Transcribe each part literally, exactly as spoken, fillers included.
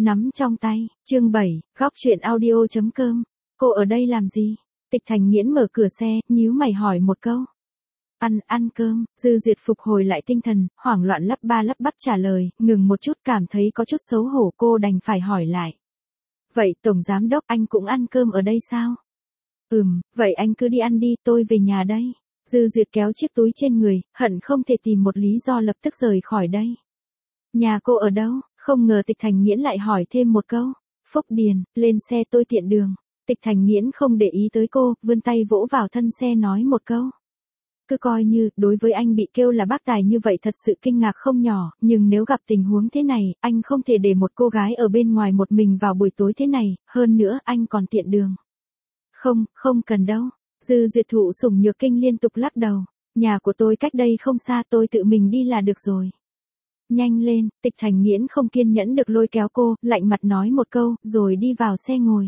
Nắm trong tay, chương bảy, góc chuyện audio chấm com. Cô ở đây làm gì? Tịch Thành Nghiễn mở cửa xe, nhíu mày hỏi một câu. Ăn, ăn cơm. Dư Duyệt phục hồi lại tinh thần, hoảng loạn lắp ba lắp bắp trả lời, ngừng một chút cảm thấy có chút xấu hổ, cô đành phải hỏi lại. Vậy Tổng Giám Đốc anh cũng ăn cơm ở đây sao? Ừm, vậy anh cứ đi ăn đi, tôi về nhà đây. Dư Duyệt kéo chiếc túi trên người, hận không thể tìm một lý do lập tức rời khỏi đây. Nhà cô ở đâu? Không ngờ Tịch Thành Nghiễn lại hỏi thêm một câu. Phúc Điền, lên xe tôi tiện đường. Tịch Thành Nghiễn không để ý tới cô, vươn tay vỗ vào thân xe nói một câu. Cứ coi như, đối với anh bị kêu là bác tài như vậy thật sự kinh ngạc không nhỏ, nhưng nếu gặp tình huống thế này, anh không thể để một cô gái ở bên ngoài một mình vào buổi tối thế này, hơn nữa anh còn tiện đường. Không, không cần đâu. Dư Duyệt thụ sủng nhược kinh liên tục lắc đầu. Nhà của tôi cách đây không xa, tôi tự mình đi là được rồi. Nhanh lên, Tịch Thành Nghiễn không kiên nhẫn được lôi kéo cô, lạnh mặt nói một câu, rồi đi vào xe ngồi.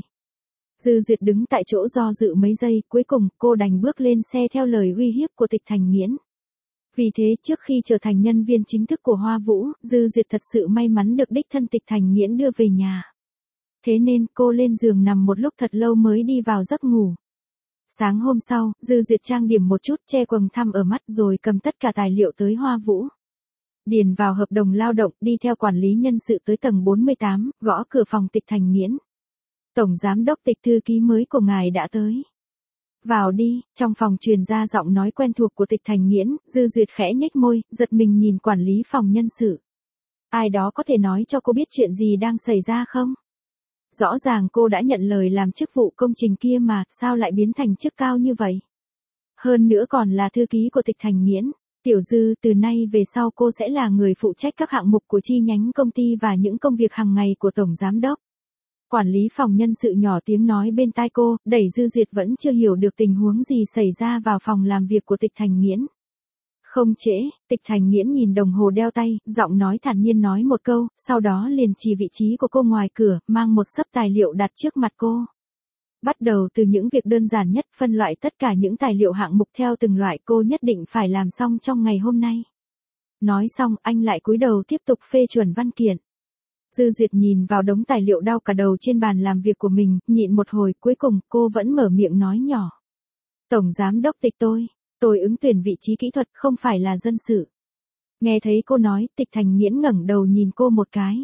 Dư Duyệt đứng tại chỗ do dự mấy giây, cuối cùng cô đành bước lên xe theo lời uy hiếp của Tịch Thành Nghiễn. Vì thế trước khi trở thành nhân viên chính thức của Hoa Vũ, Dư Duyệt thật sự may mắn được đích thân Tịch Thành Nghiễn đưa về nhà. Thế nên cô lên giường nằm một lúc thật lâu mới đi vào giấc ngủ. Sáng hôm sau, Dư Duyệt trang điểm một chút, che quầng thâm ở mắt rồi cầm tất cả tài liệu tới Hoa Vũ. Điền vào hợp đồng lao động, đi theo quản lý nhân sự tới tầng bốn mươi tám, gõ cửa phòng Tịch Thành Nghiễn. Tổng Giám Đốc Tịch, thư ký mới của ngài đã tới. Vào đi. Trong phòng truyền ra giọng nói quen thuộc của Tịch Thành Nghiễn, Dư Duyệt khẽ nhếch môi, giật mình nhìn quản lý phòng nhân sự. Ai đó có thể nói cho cô biết chuyện gì đang xảy ra không? Rõ ràng cô đã nhận lời làm chức vụ công trình kia mà, sao lại biến thành chức cao như vậy? Hơn nữa còn là thư ký của Tịch Thành Nghiễn. Tiểu Dư, từ nay về sau cô sẽ là người phụ trách các hạng mục của chi nhánh công ty và những công việc hàng ngày của Tổng Giám Đốc. Quản lý phòng nhân sự nhỏ tiếng nói bên tai cô, đẩy Dư Duyệt vẫn chưa hiểu được tình huống gì xảy ra vào phòng làm việc của Tịch Thành Nghiễn. Không trễ. Tịch Thành Nghiễn nhìn đồng hồ đeo tay, giọng nói thản nhiên nói một câu, sau đó liền chỉ vị trí của cô ngoài cửa, mang một xấp tài liệu đặt trước mặt cô. Bắt đầu từ những việc đơn giản nhất, phân loại tất cả những tài liệu hạng mục theo từng loại, cô nhất định phải làm xong trong ngày hôm nay. Nói xong, anh lại cúi đầu tiếp tục phê chuẩn văn kiện. Dư Duyệt nhìn vào đống tài liệu đau cả đầu trên bàn làm việc của mình, nhịn một hồi, cuối cùng cô vẫn mở miệng nói nhỏ. Tổng Giám Đốc Tịch, tôi, tôi ứng tuyển vị trí kỹ thuật, không phải là dân sự. Nghe thấy cô nói, Tịch Thành Nghiễn ngẩng đầu nhìn cô một cái.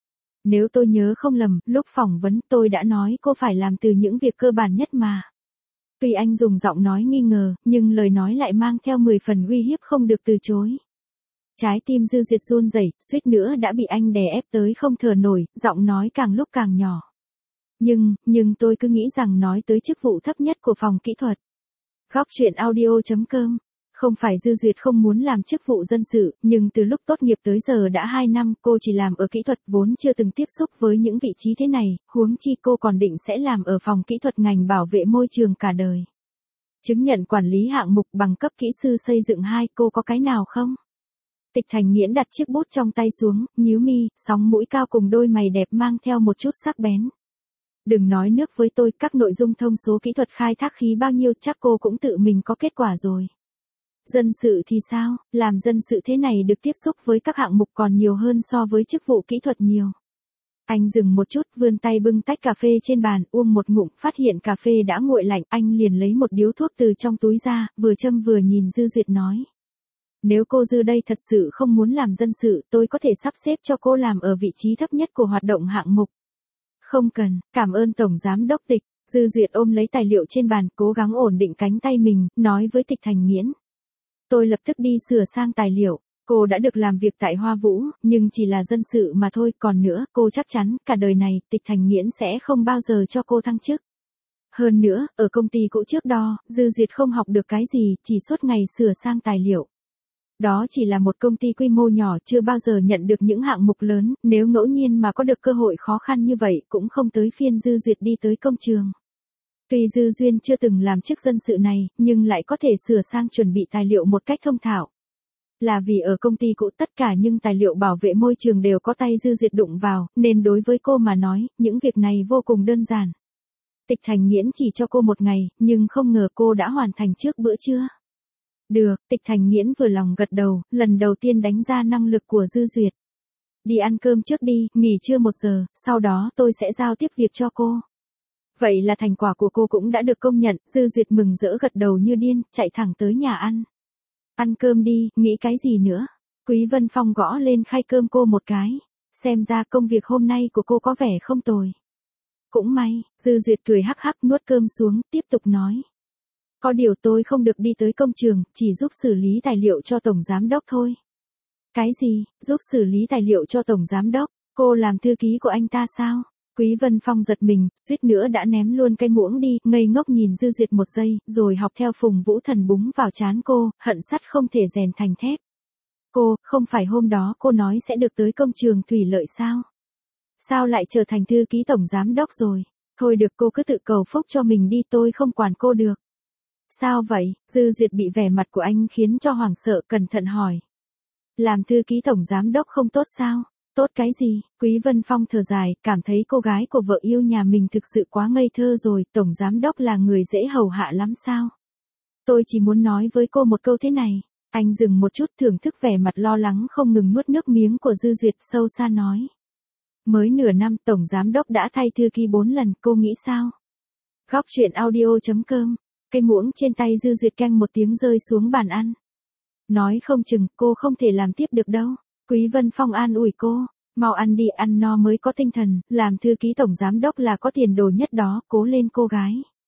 Nếu tôi nhớ không lầm, lúc phỏng vấn tôi đã nói cô phải làm từ những việc cơ bản nhất mà. Tuy anh dùng giọng nói nghi ngờ, nhưng lời nói lại mang theo mười phần uy hiếp không được từ chối. Trái tim Dư Duyệt run rẩy, suýt nữa đã bị anh đè ép tới không thở nổi, giọng nói càng lúc càng nhỏ. Nhưng, nhưng tôi cứ nghĩ rằng nói tới chức vụ thấp nhất của phòng kỹ thuật. Góc chuyện audio chấm com. Không phải Dư Duyệt không muốn làm chức vụ dân sự, nhưng từ lúc tốt nghiệp tới giờ đã hai năm, cô chỉ làm ở kỹ thuật, vốn chưa từng tiếp xúc với những vị trí thế này, huống chi cô còn định sẽ làm ở phòng kỹ thuật ngành bảo vệ môi trường cả đời. Chứng nhận quản lý hạng mục bằng cấp kỹ sư xây dựng hai, cô có cái nào không? Tịch Thành Nghiễn đặt chiếc bút trong tay xuống, nhíu mi, sóng mũi cao cùng đôi mày đẹp mang theo một chút sắc bén. Đừng nói nước với tôi, các nội dung thông số kỹ thuật khai thác khí bao nhiêu chắc cô cũng tự mình có kết quả rồi. Dân sự thì sao, làm dân sự thế này được tiếp xúc với các hạng mục còn nhiều hơn so với chức vụ kỹ thuật nhiều. Anh dừng một chút, vươn tay bưng tách cà phê trên bàn, uống một ngụm, phát hiện cà phê đã nguội lạnh, anh liền lấy một điếu thuốc từ trong túi ra, vừa châm vừa nhìn Dư Duyệt nói. Nếu cô Dư đây thật sự không muốn làm dân sự, tôi có thể sắp xếp cho cô làm ở vị trí thấp nhất của hoạt động hạng mục. Không cần, cảm ơn Tổng Giám Đốc Tịch. Dư Duyệt ôm lấy tài liệu trên bàn, cố gắng ổn định cánh tay mình, nói với Tịch Thành Nghiễn. Tôi lập tức đi sửa sang tài liệu. Cô đã được làm việc tại Hoa Vũ, nhưng chỉ là dân sự mà thôi, còn nữa, cô chắc chắn, cả đời này, Tịch Thành Nghiễn sẽ không bao giờ cho cô thăng chức. Hơn nữa, ở công ty cũ trước đó, Dư Duyệt không học được cái gì, chỉ suốt ngày sửa sang tài liệu. Đó chỉ là một công ty quy mô nhỏ, chưa bao giờ nhận được những hạng mục lớn, nếu ngẫu nhiên mà có được cơ hội khó khăn như vậy, cũng không tới phiên Dư Duyệt đi tới công trường. Tuy Dư Duyên chưa từng làm chức dân sự này, nhưng lại có thể sửa sang chuẩn bị tài liệu một cách thông thạo. Là vì ở công ty cũ tất cả những tài liệu bảo vệ môi trường đều có tay Dư Duyệt đụng vào, nên đối với cô mà nói, những việc này vô cùng đơn giản. Tịch Thành Nghiễn chỉ cho cô một ngày, nhưng không ngờ cô đã hoàn thành trước bữa trưa. Được, Tịch Thành Nghiễn vừa lòng gật đầu, lần đầu tiên đánh giá năng lực của Dư Duyệt. Đi ăn cơm trước đi, nghỉ trưa một giờ, sau đó tôi sẽ giao tiếp việc cho cô. Vậy là thành quả của cô cũng đã được công nhận, Dư Duyệt mừng rỡ gật đầu như điên, chạy thẳng tới nhà ăn. Ăn cơm đi, nghĩ cái gì nữa? Quý Vân Phong gõ lên khay cơm cô một cái. Xem ra công việc hôm nay của cô có vẻ không tồi. Cũng may, Dư Duyệt cười hắc hắc nuốt cơm xuống, tiếp tục nói. Có điều tôi không được đi tới công trường, chỉ giúp xử lý tài liệu cho Tổng Giám Đốc thôi. Cái gì, giúp xử lý tài liệu cho Tổng Giám Đốc? Cô làm thư ký của anh ta sao? Quý Vân Phong giật mình, suýt nữa đã ném luôn cái muỗng đi, ngây ngốc nhìn Dư Duyệt một giây, rồi học theo Phùng Vũ Thần búng vào trán cô, hận sắt không thể rèn thành thép. Cô, không phải hôm đó cô nói sẽ được tới công trường thủy lợi sao? Sao lại trở thành thư ký Tổng Giám Đốc rồi? Thôi được, cô cứ tự cầu phúc cho mình đi, tôi không quản cô được. Sao vậy? Dư Duyệt bị vẻ mặt của anh khiến cho hoảng sợ, cẩn thận hỏi. Làm thư ký Tổng Giám Đốc không tốt sao? Tốt cái gì? Quý Vân Phong thở dài, cảm thấy cô gái của vợ yêu nhà mình thực sự quá ngây thơ rồi, Tổng Giám Đốc là người dễ hầu hạ lắm sao? Tôi chỉ muốn nói với cô một câu thế này. Anh dừng một chút, thưởng thức vẻ mặt lo lắng không ngừng nuốt nước miếng của Dư Duyệt, sâu xa nói. Mới nửa năm Tổng Giám Đốc đã thay thư ký bốn lần, cô nghĩ sao? Góc truyện audio.com. Cây muỗng trên tay Dư Duyệt canh một tiếng rơi xuống bàn ăn. Nói không chừng cô không thể làm tiếp được đâu. Quý Vân Phong an ủi cô. Mau ăn đi, ăn no mới có tinh thần, làm thư ký Tổng Giám Đốc là có tiền đồ nhất đó, cố lên cô gái.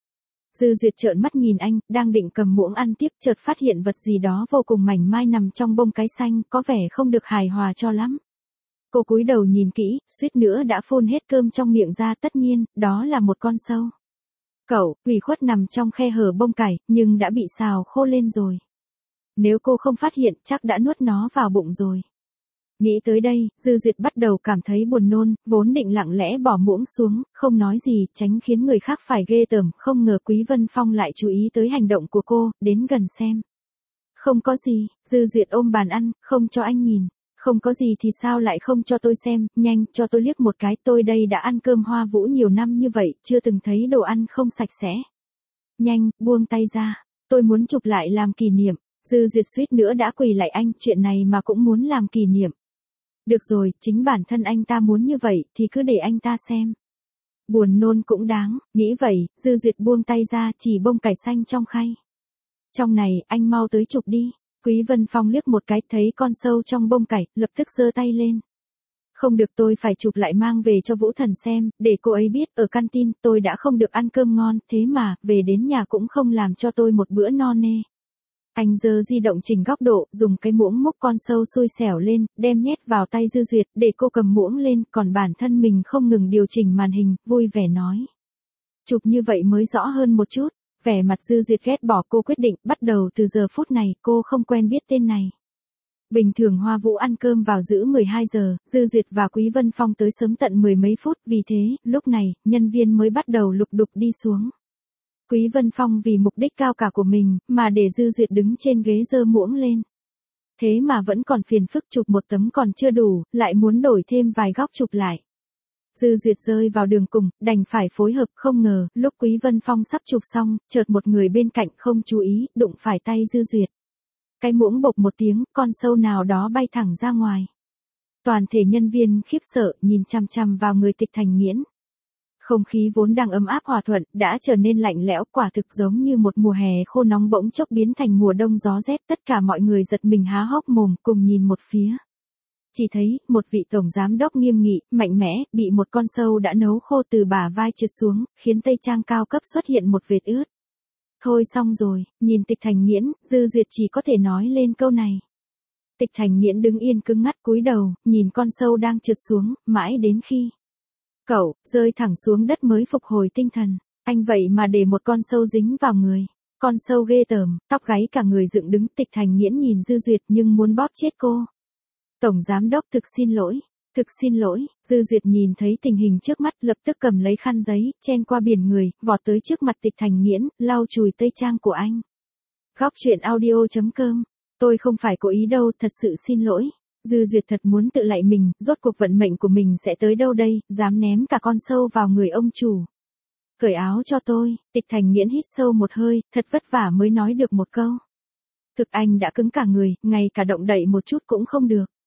Dư Duyệt trợn mắt nhìn anh, đang định cầm muỗng ăn tiếp, chợt phát hiện vật gì đó vô cùng mảnh mai nằm trong bông cái xanh, có vẻ không được hài hòa cho lắm. Cô cúi đầu nhìn kỹ, suýt nữa đã phun hết cơm trong miệng ra, tất nhiên, đó là một con sâu. Cậu, ủy khuất nằm trong khe hở bông cải, nhưng đã bị xào khô lên rồi. Nếu cô không phát hiện, chắc đã nuốt nó vào bụng rồi. Nghĩ tới đây, Dư Duyệt bắt đầu cảm thấy buồn nôn, vốn định lặng lẽ bỏ muỗng xuống, không nói gì, tránh khiến người khác phải ghê tởm, không ngờ Quý Vân Phong lại chú ý tới hành động của cô, đến gần xem. Không có gì, Dư Duyệt ôm bàn ăn, không cho anh nhìn. Không có gì thì sao lại không cho tôi xem, nhanh, cho tôi liếc một cái, tôi đây đã ăn cơm Hoa Vũ nhiều năm như vậy, chưa từng thấy đồ ăn không sạch sẽ. Nhanh, buông tay ra, tôi muốn chụp lại làm kỷ niệm. Dư Duyệt suýt nữa đã quỳ lại anh, chuyện này mà cũng muốn làm kỷ niệm. Được rồi, chính bản thân anh ta muốn như vậy, thì cứ để anh ta xem. Buồn nôn cũng đáng, nghĩ vậy, Dư Duyệt buông tay ra, chỉ bông cải xanh trong khay. Trong này, anh mau tới chụp đi. Quý Vân Phong liếc một cái, thấy con sâu trong bông cải, lập tức giơ tay lên. Không được, tôi phải chụp lại mang về cho Vũ Thần xem, để cô ấy biết, ở căn tin, tôi đã không được ăn cơm ngon, thế mà, về đến nhà cũng không làm cho tôi một bữa no nê. Anh giơ di động chỉnh góc độ, dùng cái muỗng múc con sâu xui xẻo lên, đem nhét vào tay Dư Duyệt, để cô cầm muỗng lên, còn bản thân mình không ngừng điều chỉnh màn hình, vui vẻ nói. Chụp như vậy mới rõ hơn một chút. Vẻ mặt Dư Duyệt ghét bỏ, cô quyết định, bắt đầu từ giờ phút này, cô không quen biết tên này. Bình thường Hoa Vũ ăn cơm vào giữa mười hai giờ, Dư Duyệt và Quý Vân Phong tới sớm tận mười mấy phút, vì thế, lúc này, nhân viên mới bắt đầu lục đục đi xuống. Quý Vân Phong vì mục đích cao cả của mình, mà để Dư Duyệt đứng trên ghế giơ muỗng lên. Thế mà vẫn còn phiền phức, chụp một tấm còn chưa đủ, lại muốn đổi thêm vài góc chụp lại. Dư Duyệt rơi vào đường cùng, đành phải phối hợp, không ngờ, lúc Quý Vân Phong sắp chụp xong, chợt một người bên cạnh không chú ý, đụng phải tay Dư Duyệt. Cái muỗng bộc một tiếng, con sâu nào đó bay thẳng ra ngoài. Toàn thể nhân viên khiếp sợ, nhìn chằm chằm vào người Tịch Thành Nghiễn. Không khí vốn đang ấm áp hòa thuận, đã trở nên lạnh lẽo, quả thực giống như một mùa hè khô nóng bỗng chốc biến thành mùa đông gió rét, tất cả mọi người giật mình há hốc mồm, cùng nhìn một phía. Chỉ thấy, một vị tổng giám đốc nghiêm nghị, mạnh mẽ, bị một con sâu đã nấu khô từ bả vai trượt xuống, khiến tây trang cao cấp xuất hiện một vệt ướt. Thôi xong rồi, nhìn Tịch Thành Nghiễn, Dư Duyệt chỉ có thể nói lên câu này. Tịch Thành Nghiễn đứng yên cứng ngắt cúi đầu, nhìn con sâu đang trượt xuống, mãi đến khi cậu rơi thẳng xuống đất mới phục hồi tinh thần. Anh vậy mà để một con sâu dính vào người. Con sâu ghê tởm, tóc gáy cả người dựng đứng. Tịch Thành Nghiễn nhìn Dư Duyệt nhưng muốn bóp chết cô. Tổng giám đốc, thực xin lỗi, thực xin lỗi. Dư Duyệt nhìn thấy tình hình trước mắt, lập tức cầm lấy khăn giấy, chen qua biển người, vọt tới trước mặt Tịch Thành Nghiễn, lau chùi tây trang của anh. Góc truyện audio.com. Tôi không phải cố ý đâu, thật sự xin lỗi. Dư Duyệt thật muốn tự lạy mình, rốt cuộc vận mệnh của mình sẽ tới đâu đây, dám ném cả con sâu vào người ông chủ. Cởi áo cho tôi. Tịch Thành Nghiễn hít sâu một hơi, thật vất vả mới nói được một câu. Thực anh đã cứng cả người, ngay cả động đậy một chút cũng không được.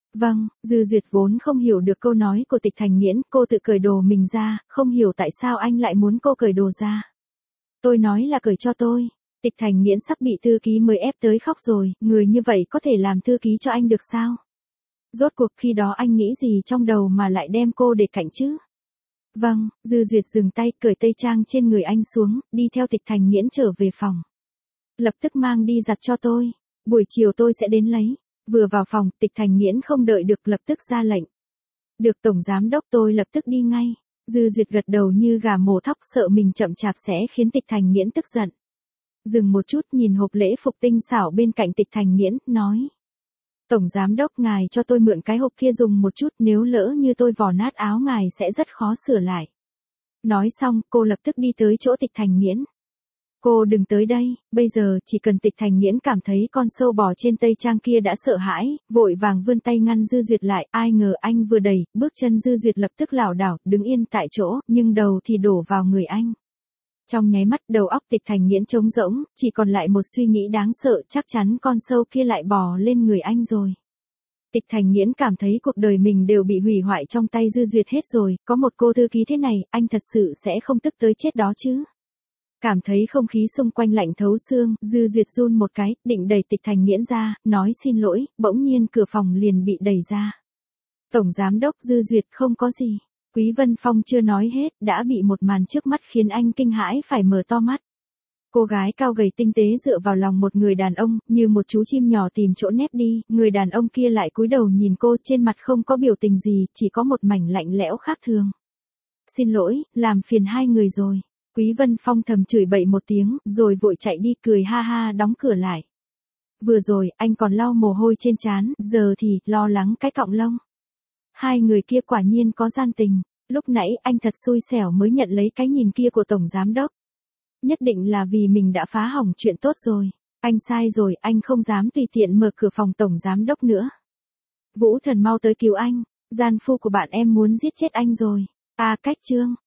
Vâng, Dư Duyệt vốn không hiểu được câu nói của Tịch Thành Nghiễn, cô tự cởi đồ mình ra, không hiểu tại sao anh lại muốn cô cởi đồ ra. Tôi nói là cởi cho tôi. Tịch Thành Nghiễn sắp bị thư ký mới ép tới khóc rồi, người như vậy có thể làm thư ký cho anh được sao? Rốt cuộc khi đó anh nghĩ gì trong đầu mà lại đem cô để cạnh chứ? Vâng, Dư Duyệt dừng tay cởi tây trang trên người anh xuống, đi theo Tịch Thành Nghiễn trở về phòng. Lập tức mang đi giặt cho tôi, buổi chiều tôi sẽ đến lấy. Vừa vào phòng, Tịch Thành Nghiễn không đợi được lập tức ra lệnh. Được Tổng Giám Đốc, tôi lập tức đi ngay. Dư Duyệt gật đầu như gà mổ thóc, sợ mình chậm chạp sẽ khiến Tịch Thành Nghiễn tức giận. Dừng một chút nhìn hộp lễ phục tinh xảo bên cạnh Tịch Thành Nghiễn, nói. Tổng Giám Đốc, ngài cho tôi mượn cái hộp kia dùng một chút, nếu lỡ như tôi vò nát áo ngài sẽ rất khó sửa lại. Nói xong, cô lập tức đi tới chỗ Tịch Thành Nghiễn. Cô đừng tới đây, bây giờ chỉ cần Tịch Thành Nghiễn cảm thấy con sâu bò trên tây trang kia đã sợ hãi, vội vàng vươn tay ngăn Dư Duyệt lại, ai ngờ anh vừa đẩy, bước chân Dư Duyệt lập tức lảo đảo, đứng yên tại chỗ, nhưng đầu thì đổ vào người anh. Trong nháy mắt đầu óc Tịch Thành Nghiễn trống rỗng, chỉ còn lại một suy nghĩ đáng sợ, chắc chắn con sâu kia lại bò lên người anh rồi. Tịch Thành Nghiễn cảm thấy cuộc đời mình đều bị hủy hoại trong tay Dư Duyệt hết rồi, có một cô thư ký thế này, anh thật sự sẽ không tức tới chết đó chứ. Cảm thấy không khí xung quanh lạnh thấu xương, Dư Duyệt run một cái, định đẩy Tịch Thành Nghiễn ra, nói xin lỗi, bỗng nhiên cửa phòng liền bị đẩy ra. Tổng Giám Đốc, Dư Duyệt, không có gì. Quý Vân Phong chưa nói hết, đã bị một màn trước mắt khiến anh kinh hãi phải mở to mắt. Cô gái cao gầy tinh tế dựa vào lòng một người đàn ông, như một chú chim nhỏ tìm chỗ nép đi, người đàn ông kia lại cúi đầu nhìn cô, trên mặt không có biểu tình gì, chỉ có một mảnh lạnh lẽo khác thường. Xin lỗi, làm phiền hai người rồi. Quý Vân Phong thầm chửi bậy một tiếng, rồi vội chạy đi, cười ha ha đóng cửa lại. Vừa rồi, anh còn lau mồ hôi trên trán, giờ thì, lo lắng cái cọng lông. Hai người kia quả nhiên có gian tình, lúc nãy anh thật xui xẻo mới nhận lấy cái nhìn kia của Tổng Giám Đốc. Nhất định là vì mình đã phá hỏng chuyện tốt rồi. Anh sai rồi, anh không dám tùy tiện mở cửa phòng Tổng Giám Đốc nữa. Vũ Thần mau tới cứu anh, gian phu của bạn em muốn giết chết anh rồi. À cách chương.